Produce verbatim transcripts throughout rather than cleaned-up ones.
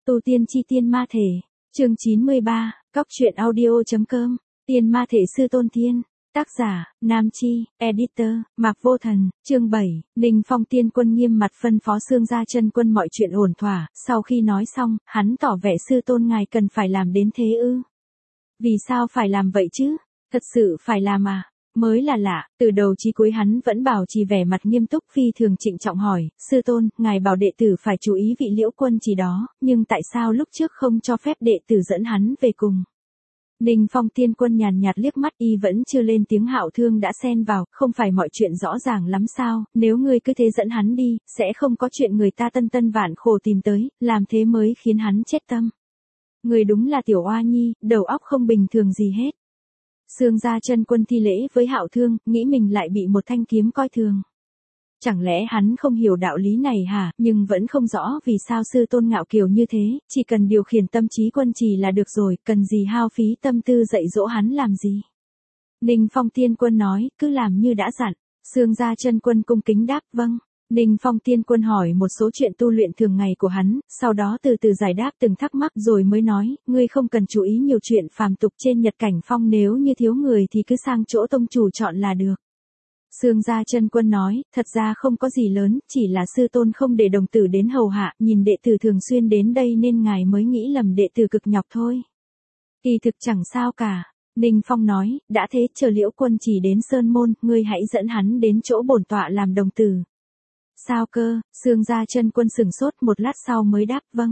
Tu tiên chi tiên ma thể, chương chín mươi ba, cóc truyện audio.com, tiên ma thể sư tôn tiên, tác giả, Nam Chi, editor, Mạc Vô Thần, chương bảy, Ninh Phong tiên quân nghiêm mặt phân phó Xương Gia Chân Quân mọi chuyện ổn thỏa, sau khi nói xong, hắn tỏ vẻ sư tôn ngài cần phải làm đến thế ư. Vì sao phải làm vậy chứ? Thật sự phải làm à? Mới là lạ, từ đầu chí cuối hắn vẫn bảo trì vẻ mặt nghiêm túc phi thường trịnh trọng hỏi, sư tôn, ngài bảo đệ tử phải chú ý vị Liễu quân chỉ đó, nhưng tại sao lúc trước không cho phép đệ tử dẫn hắn về cùng? Ninh Phong tiên quân nhàn nhạt liếc mắt y vẫn chưa lên tiếng. Hạo Thương đã xen vào, không phải mọi chuyện rõ ràng lắm sao, nếu ngươi cứ thế dẫn hắn đi, sẽ không có chuyện người ta tân tân vạn khổ tìm tới, làm thế mới khiến hắn chết tâm. Người đúng là tiểu oa nhi, đầu óc không bình thường gì hết. Xương Gia Chân Quân thi lễ với Hạo Thương, nghĩ mình lại bị một thanh kiếm coi thường. Chẳng lẽ hắn không hiểu đạo lý này hả, nhưng vẫn không rõ vì sao sư tôn ngạo kiều như thế, chỉ cần điều khiển tâm trí quân trì là được rồi, cần gì hao phí tâm tư dạy dỗ hắn làm gì. Ninh Phong tiên quân nói, cứ làm như đã dặn. Xương Gia Chân Quân cung kính đáp vâng. Ninh Phong tiên quân hỏi một số chuyện tu luyện thường ngày của hắn, sau đó từ từ giải đáp từng thắc mắc rồi mới nói, ngươi không cần chú ý nhiều chuyện phàm tục trên Nhật Cảnh Phong, nếu như thiếu người thì cứ sang chỗ tông chủ chọn là được. Xương Gia Chân Quân nói, thật ra không có gì lớn, chỉ là sư tôn không để đồng tử đến hầu hạ, nhìn đệ tử thường xuyên đến đây nên ngài mới nghĩ lầm đệ tử cực nhọc thôi. Kỳ thực chẳng sao cả. Ninh Phong nói, đã thế chờ Liễu quân chỉ đến Sơn Môn, ngươi hãy dẫn hắn đến chỗ bổn tọa làm đồng tử. Sao cơ? Xương Gia Chân Quân sửng sốt một lát sau mới đáp vâng.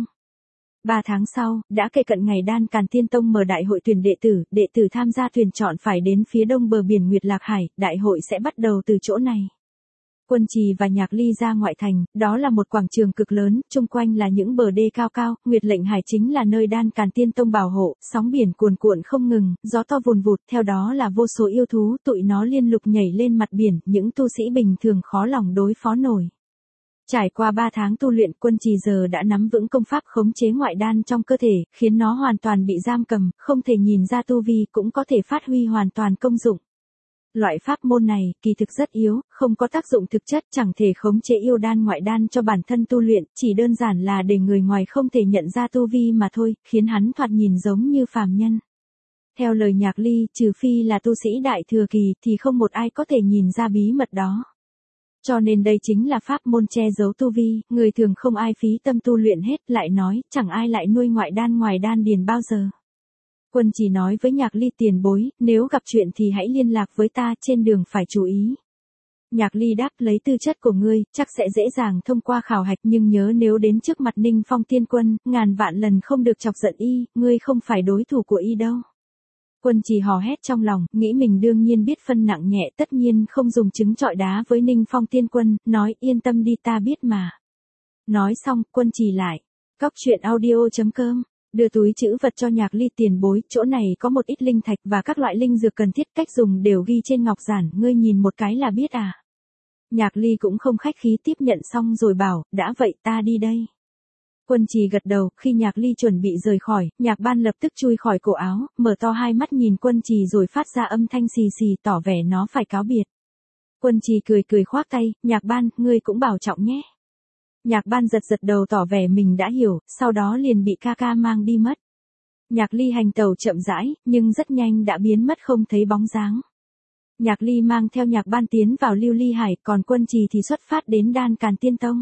Ba tháng sau, đã kề cận ngày Đan Càn Tiên Tông mở đại hội tuyển đệ tử, đệ tử tham gia tuyển chọn phải đến phía đông bờ biển Nguyệt Lạc Hải, đại hội sẽ bắt đầu từ chỗ này. Quân Trì và Nhạc Ly ra ngoại thành, đó là một quảng trường cực lớn, chung quanh là những bờ đê cao cao, Nguyệt Lệnh Hải chính là nơi Đan Càn Tiên Tông bảo hộ, sóng biển cuồn cuộn không ngừng, gió to vùn vụt, theo đó là vô số yêu thú, tụi nó liên lục nhảy lên mặt biển, những tu sĩ bình thường khó lòng đối phó nổi. Trải qua ba tháng tu luyện, Quân Trì giờ đã nắm vững công pháp khống chế ngoại đan trong cơ thể, khiến nó hoàn toàn bị giam cầm, không thể nhìn ra tu vi, cũng có thể phát huy hoàn toàn công dụng. Loại pháp môn này, kỳ thực rất yếu, không có tác dụng thực chất, chẳng thể khống chế yêu đan ngoại đan cho bản thân tu luyện, chỉ đơn giản là để người ngoài không thể nhận ra tu vi mà thôi, khiến hắn thoạt nhìn giống như phàm nhân. Theo lời Nhạc Ly, trừ phi là tu sĩ đại thừa kỳ, thì không một ai có thể nhìn ra bí mật đó. Cho nên đây chính là pháp môn che giấu tu vi, người thường không ai phí tâm tu luyện hết, lại nói, chẳng ai lại nuôi ngoại đan ngoài đan điền bao giờ. Quân chỉ nói với Nhạc Ly tiền bối, nếu gặp chuyện thì hãy liên lạc với ta, trên đường phải chú ý. Nhạc Ly đáp, lấy tư chất của ngươi, chắc sẽ dễ dàng thông qua khảo hạch, nhưng nhớ nếu đến trước mặt Ninh Phong tiên quân, ngàn vạn lần không được chọc giận y, ngươi không phải đối thủ của y đâu. Quân Trì hò hét trong lòng, nghĩ mình đương nhiên biết phân nặng nhẹ, tất nhiên không dùng trứng trọi đá với Ninh Phong tiên quân, nói yên tâm đi, ta biết mà. Nói xong, Quân Trì lại, cóc truyện audio.com, đưa túi trữ vật cho Nhạc Ly tiền bối, chỗ này có một ít linh thạch và các loại linh dược cần thiết, cách dùng đều ghi trên ngọc giản, ngươi nhìn một cái là biết à. Nhạc Ly cũng không khách khí tiếp nhận xong rồi bảo, đã vậy ta đi đây. Quân Trì gật đầu, khi Nhạc Ly chuẩn bị rời khỏi, Nhạc Ban lập tức chui khỏi cổ áo, mở to hai mắt nhìn Quân Trì rồi phát ra âm thanh xì xì tỏ vẻ nó phải cáo biệt. Quân Trì cười cười khoác tay, Nhạc Ban, ngươi cũng bảo trọng nhé. Nhạc Ban giật giật đầu tỏ vẻ mình đã hiểu, sau đó liền bị ca ca mang đi mất. Nhạc Ly hành tàu chậm rãi, nhưng rất nhanh đã biến mất không thấy bóng dáng. Nhạc Ly mang theo Nhạc Ban tiến vào Lưu Ly Hải, còn Quân Trì thì xuất phát đến Đan Càn Tiên Tông.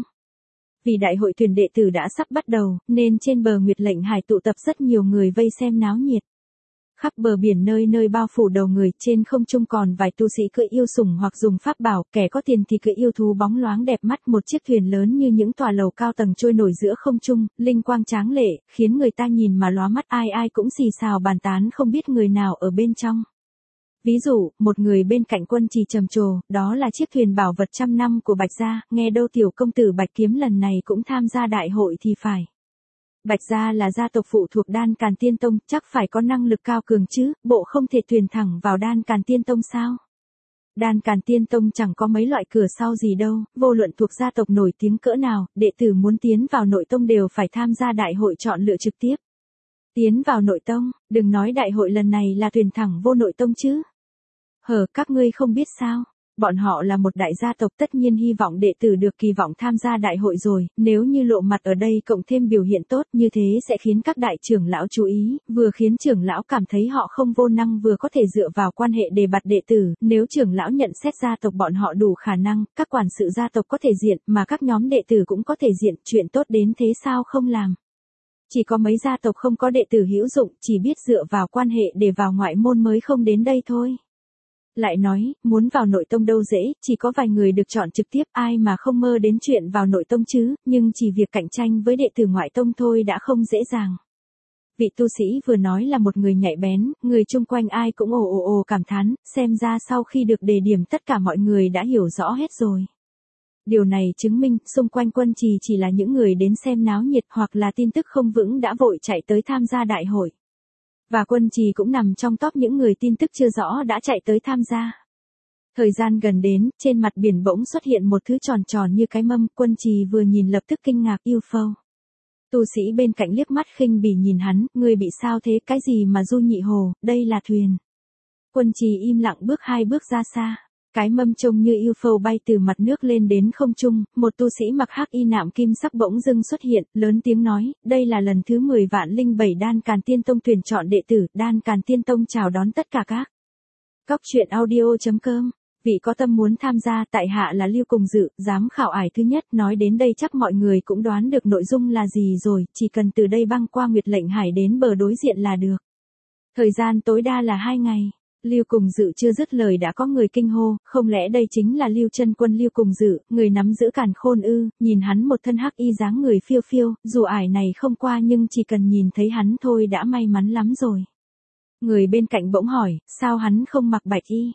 Vì đại hội tuyển đệ tử đã sắp bắt đầu, nên trên bờ Nguyệt Lệnh Hải tụ tập rất nhiều người vây xem náo nhiệt. Khắp bờ biển nơi nơi bao phủ đầu người, trên không trung còn vài tu sĩ cưỡi yêu sủng hoặc dùng pháp bảo, kẻ có tiền thì cưỡi yêu thú bóng loáng đẹp mắt, một chiếc thuyền lớn như những tòa lầu cao tầng trôi nổi giữa không trung, linh quang tráng lệ, khiến người ta nhìn mà lóa mắt, ai ai cũng xì xào bàn tán không biết người nào ở bên trong. Ví dụ, một người bên cạnh Quân Trì trầm trồ, đó là chiếc thuyền bảo vật trăm năm của Bạch Gia, nghe đâu tiểu công tử Bạch Kiếm lần này cũng tham gia đại hội thì phải. Bạch Gia là gia tộc phụ thuộc Đan Càn Tiên Tông, chắc phải có năng lực cao cường chứ, bộ không thể thuyền thẳng vào Đan Càn Tiên Tông sao? Đan Càn Tiên Tông chẳng có mấy loại cửa sau gì đâu, vô luận thuộc gia tộc nổi tiếng cỡ nào, đệ tử muốn tiến vào nội tông đều phải tham gia đại hội chọn lựa trực tiếp. Tiến vào nội tông, đừng nói đại hội lần này là thuyền thẳng vô nội tông chứ. Hờ, các ngươi không biết sao? Bọn họ là một đại gia tộc tất nhiên hy vọng đệ tử được kỳ vọng tham gia đại hội rồi, nếu như lộ mặt ở đây cộng thêm biểu hiện tốt như thế sẽ khiến các đại trưởng lão chú ý, vừa khiến trưởng lão cảm thấy họ không vô năng vừa có thể dựa vào quan hệ đề bạt đệ tử, nếu trưởng lão nhận xét gia tộc bọn họ đủ khả năng, các quản sự gia tộc có thể diện mà các nhóm đệ tử cũng có thể diện, chuyện tốt đến thế sao không làm. Chỉ có mấy gia tộc không có đệ tử hữu dụng, chỉ biết dựa vào quan hệ để vào ngoại môn mới không đến đây thôi. Lại nói, muốn vào nội tông đâu dễ, chỉ có vài người được chọn trực tiếp, ai mà không mơ đến chuyện vào nội tông chứ, nhưng chỉ việc cạnh tranh với đệ tử ngoại tông thôi đã không dễ dàng. Vị tu sĩ vừa nói là một người nhạy bén, người chung quanh ai cũng ồ ồ ồ cảm thán, xem ra sau khi được đề điểm tất cả mọi người đã hiểu rõ hết rồi. Điều này chứng minh, xung quanh Quân Trì chỉ là những người đến xem náo nhiệt hoặc là tin tức không vững đã vội chạy tới tham gia đại hội. Và Quân Trì cũng nằm trong top những người tin tức chưa rõ đã chạy tới tham gia. Thời gian gần đến, trên mặt biển bỗng xuất hiện một thứ tròn tròn như cái mâm, Quân Trì vừa nhìn lập tức kinh ngạc u ép ô. Tu sĩ bên cạnh liếc mắt khinh bỉ nhìn hắn, ngươi bị sao thế, cái gì mà du nhị hồ, đây là thuyền. Quân Trì im lặng bước hai bước ra xa. Cái mâm trông như u ép ô bay từ mặt nước lên đến không trung, một tu sĩ mặc hắc y nạm kim sắc bỗng dưng xuất hiện, lớn tiếng nói, đây là lần thứ mười vạn linh bảy Đan Càn Tiên Tông tuyển chọn đệ tử, Đan Càn Tiên Tông chào đón tất cả các. Cóc truyện audio.com, vị có tâm muốn tham gia, tại hạ là Lưu Cùng Dự, giám khảo ải thứ nhất, nói đến đây chắc mọi người cũng đoán được nội dung là gì rồi, chỉ cần từ đây băng qua Nguyệt Lệnh Hải đến bờ đối diện là được. Thời gian tối đa là hai ngày. Lưu Cùng Dự chưa dứt lời đã có người kinh hô, không lẽ đây chính là Lưu Chân Quân Lưu Cùng Dự, người nắm giữ Càn Khôn ư? Nhìn hắn một thân hắc y dáng người phiêu phiêu, dù ải này không qua nhưng chỉ cần nhìn thấy hắn thôi đã may mắn lắm rồi. Người bên cạnh bỗng hỏi, sao hắn không mặc bạch y?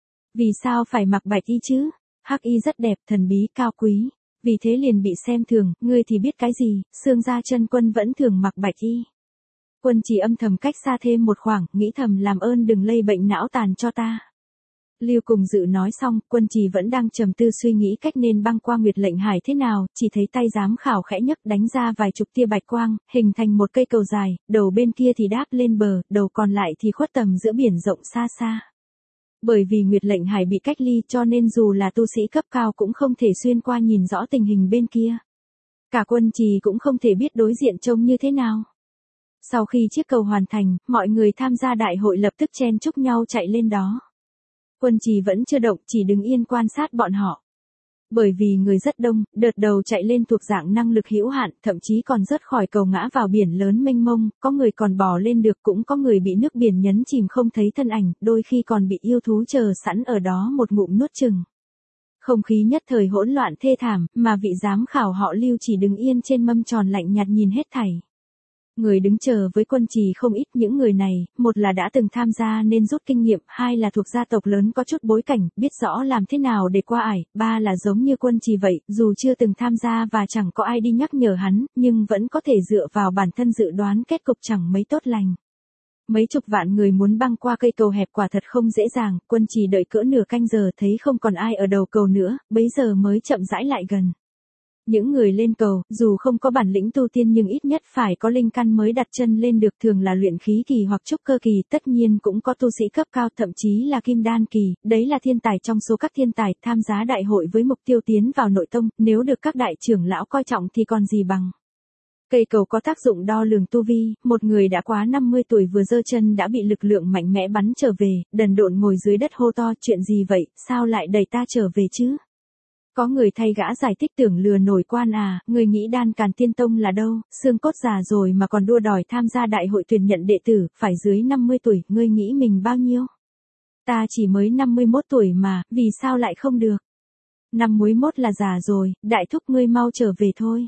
Vì sao phải mặc bạch y chứ? Hắc y rất đẹp, thần bí, cao quý, vì thế liền bị xem thường, ngươi thì biết cái gì? Xương Gia Chân Quân vẫn thường mặc bạch y. Quân Trì âm thầm cách xa thêm một khoảng, nghĩ thầm làm ơn đừng lây bệnh não tàn cho ta. Lưu Cùng Dự nói xong, Quân Trì vẫn đang trầm tư suy nghĩ cách nên băng qua Nguyệt Lệnh Hải thế nào, chỉ thấy tay giám khảo khẽ nhấc đánh ra vài chục tia bạch quang, hình thành một cây cầu dài, đầu bên kia thì đáp lên bờ, đầu còn lại thì khuất tầm giữa biển rộng xa xa. Bởi vì Nguyệt Lệnh Hải bị cách ly cho nên dù là tu sĩ cấp cao cũng không thể xuyên qua nhìn rõ tình hình bên kia. Cả Quân Trì cũng không thể biết đối diện trông như thế nào. Sau khi chiếc cầu hoàn thành, mọi người tham gia đại hội lập tức chen chúc nhau chạy lên đó. Quân Trì vẫn chưa động, chỉ đứng yên quan sát bọn họ. Bởi vì người rất đông, đợt đầu chạy lên thuộc dạng năng lực hữu hạn, thậm chí còn rớt khỏi cầu ngã vào biển lớn mênh mông, có người còn bò lên được, cũng có người bị nước biển nhấn chìm không thấy thân ảnh, đôi khi còn bị yêu thú chờ sẵn ở đó một ngụm nuốt chừng. Không khí nhất thời hỗn loạn thê thảm, mà vị giám khảo họ Lưu chỉ đứng yên trên mâm tròn lạnh nhạt nhìn hết thảy. Người đứng chờ với Quân Trì không ít, những người này, một là đã từng tham gia nên rút kinh nghiệm, hai là thuộc gia tộc lớn có chút bối cảnh, biết rõ làm thế nào để qua ải, ba là giống như Quân Trì vậy, dù chưa từng tham gia và chẳng có ai đi nhắc nhở hắn, nhưng vẫn có thể dựa vào bản thân dự đoán kết cục chẳng mấy tốt lành. Mấy chục vạn người muốn băng qua cây cầu hẹp quả thật không dễ dàng, Quân Trì đợi cỡ nửa canh giờ thấy không còn ai ở đầu cầu nữa, bấy giờ mới chậm rãi lại gần. Những người lên cầu, dù không có bản lĩnh tu tiên nhưng ít nhất phải có linh căn mới đặt chân lên được, thường là luyện khí kỳ hoặc trúc cơ kỳ, tất nhiên cũng có tu sĩ cấp cao thậm chí là kim đan kỳ, đấy là thiên tài trong số các thiên tài, tham gia đại hội với mục tiêu tiến vào nội tông, nếu được các đại trưởng lão coi trọng thì còn gì bằng. Cây cầu có tác dụng đo lường tu vi, một người đã quá năm mươi tuổi vừa giơ chân đã bị lực lượng mạnh mẽ bắn trở về, đần độn ngồi dưới đất hô to, chuyện gì vậy, sao lại đẩy ta trở về chứ? Có người thay gã giải thích tưởng lừa nổi quan à, người nghĩ Đan Càn Tiên Tông là đâu, xương cốt già rồi mà còn đua đòi tham gia đại hội tuyển nhận đệ tử, phải dưới năm mươi tuổi, ngươi nghĩ mình bao nhiêu? Ta chỉ mới năm mươi mốt tuổi mà, vì sao lại không được? Năm mươi mốt là già rồi, đại thúc ngươi mau trở về thôi.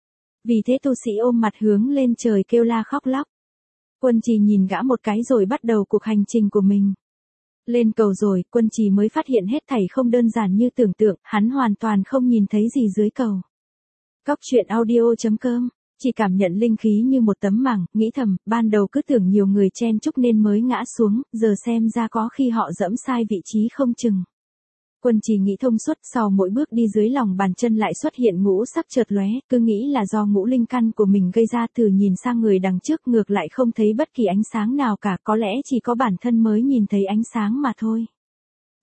Vì thế tu sĩ ôm mặt hướng lên trời kêu la khóc lóc. Quân Trì nhìn gã một cái rồi bắt đầu cuộc hành trình của mình. Lên cầu rồi, Quân Trì mới phát hiện hết thảy không đơn giản như tưởng tượng, hắn hoàn toàn không nhìn thấy gì dưới cầu. Cóc truyện audio.com, chỉ cảm nhận linh khí như một tấm màng, nghĩ thầm, ban đầu cứ tưởng nhiều người chen chúc nên mới ngã xuống, giờ xem ra có khi họ dẫm sai vị trí không chừng. Quân Trì nghĩ thông suốt, sau mỗi bước đi dưới lòng bàn chân lại xuất hiện ngũ sắc chợt lóe, cứ nghĩ là do ngũ linh căn của mình gây ra, thử nhìn sang người đằng trước ngược lại không thấy bất kỳ ánh sáng nào cả, có lẽ chỉ có bản thân mới nhìn thấy ánh sáng mà thôi.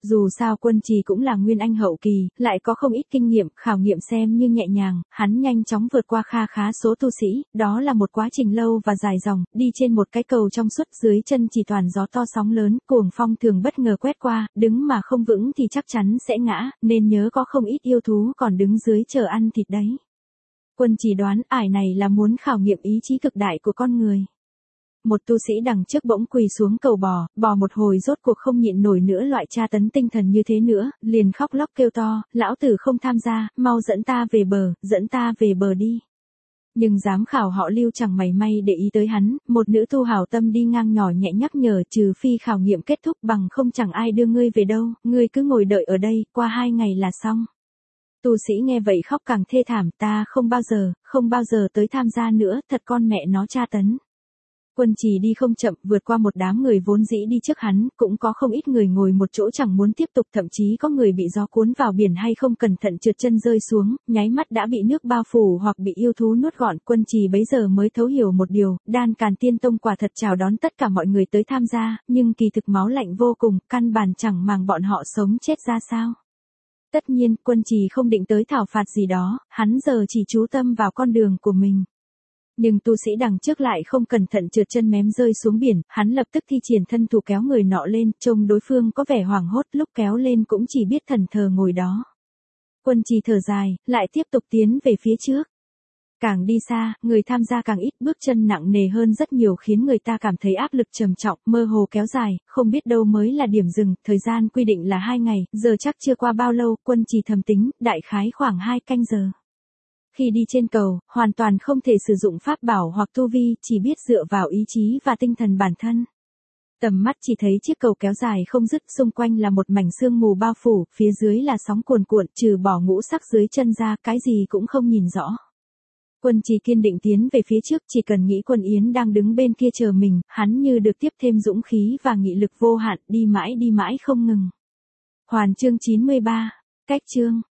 Dù sao Quân Trì cũng là nguyên anh hậu kỳ, lại có không ít kinh nghiệm, khảo nghiệm xem như nhẹ nhàng, hắn nhanh chóng vượt qua kha khá số tu sĩ, đó là một quá trình lâu và dài dòng, đi trên một cái cầu trong suốt dưới chân chỉ toàn gió to sóng lớn, cuồng phong thường bất ngờ quét qua, đứng mà không vững thì chắc chắn sẽ ngã, nên nhớ có không ít yêu thú còn đứng dưới chờ ăn thịt đấy. Quân Trì đoán ải này là muốn khảo nghiệm ý chí cực đại của con người. Một tu sĩ đằng trước bỗng quỳ xuống cầu bò, bò một hồi rốt cuộc không nhịn nổi nữa loại tra tấn tinh thần như thế nữa, liền khóc lóc kêu to, lão tử không tham gia, mau dẫn ta về bờ, dẫn ta về bờ đi. Nhưng giám khảo họ Lưu chẳng mảy may để ý tới hắn, một nữ tu hảo tâm đi ngang nhỏ nhẹ nhắc nhở trừ phi khảo nghiệm kết thúc bằng không chẳng ai đưa ngươi về đâu, ngươi cứ ngồi đợi ở đây, qua hai ngày là xong. Tu sĩ nghe vậy khóc càng thê thảm, ta không bao giờ, không bao giờ tới tham gia nữa, thật con mẹ nó tra tấn. Quân Trì đi không chậm, vượt qua một đám người vốn dĩ đi trước hắn, cũng có không ít người ngồi một chỗ chẳng muốn tiếp tục, thậm chí có người bị gió cuốn vào biển hay không cẩn thận trượt chân rơi xuống, nháy mắt đã bị nước bao phủ hoặc bị yêu thú nuốt gọn. Quân Trì bấy giờ mới thấu hiểu một điều, Đan Càn Tiên Tông quả thật chào đón tất cả mọi người tới tham gia, nhưng kỳ thực máu lạnh vô cùng, căn bản chẳng màng bọn họ sống chết ra sao. Tất nhiên, Quân Trì không định tới thảo phạt gì đó, hắn giờ chỉ chú tâm vào con đường của mình. Nhưng tu sĩ đằng trước lại không cẩn thận trượt chân mém rơi xuống biển, hắn lập tức thi triển thân thủ kéo người nọ lên, trông đối phương có vẻ hoảng hốt, lúc kéo lên cũng chỉ biết thần thờ ngồi đó. Quân Trì thở dài, lại tiếp tục tiến về phía trước. Càng đi xa, người tham gia càng ít, bước chân nặng nề hơn rất nhiều khiến người ta cảm thấy áp lực trầm trọng, mơ hồ kéo dài, không biết đâu mới là điểm dừng, thời gian quy định là hai ngày, giờ chắc chưa qua bao lâu, Quân Trì thầm tính, đại khái khoảng hai canh giờ. Khi đi trên cầu, hoàn toàn không thể sử dụng pháp bảo hoặc tu vi, chỉ biết dựa vào ý chí và tinh thần bản thân. Tầm mắt chỉ thấy chiếc cầu kéo dài không dứt, xung quanh là một mảnh sương mù bao phủ, phía dưới là sóng cuồn cuộn, trừ bỏ ngũ sắc dưới chân ra, cái gì cũng không nhìn rõ. Quân Trì kiên định tiến về phía trước, chỉ cần nghĩ Quân Yến đang đứng bên kia chờ mình, hắn như được tiếp thêm dũng khí và nghị lực vô hạn, đi mãi đi mãi không ngừng. Hoàn chương chín mươi ba, cách chương.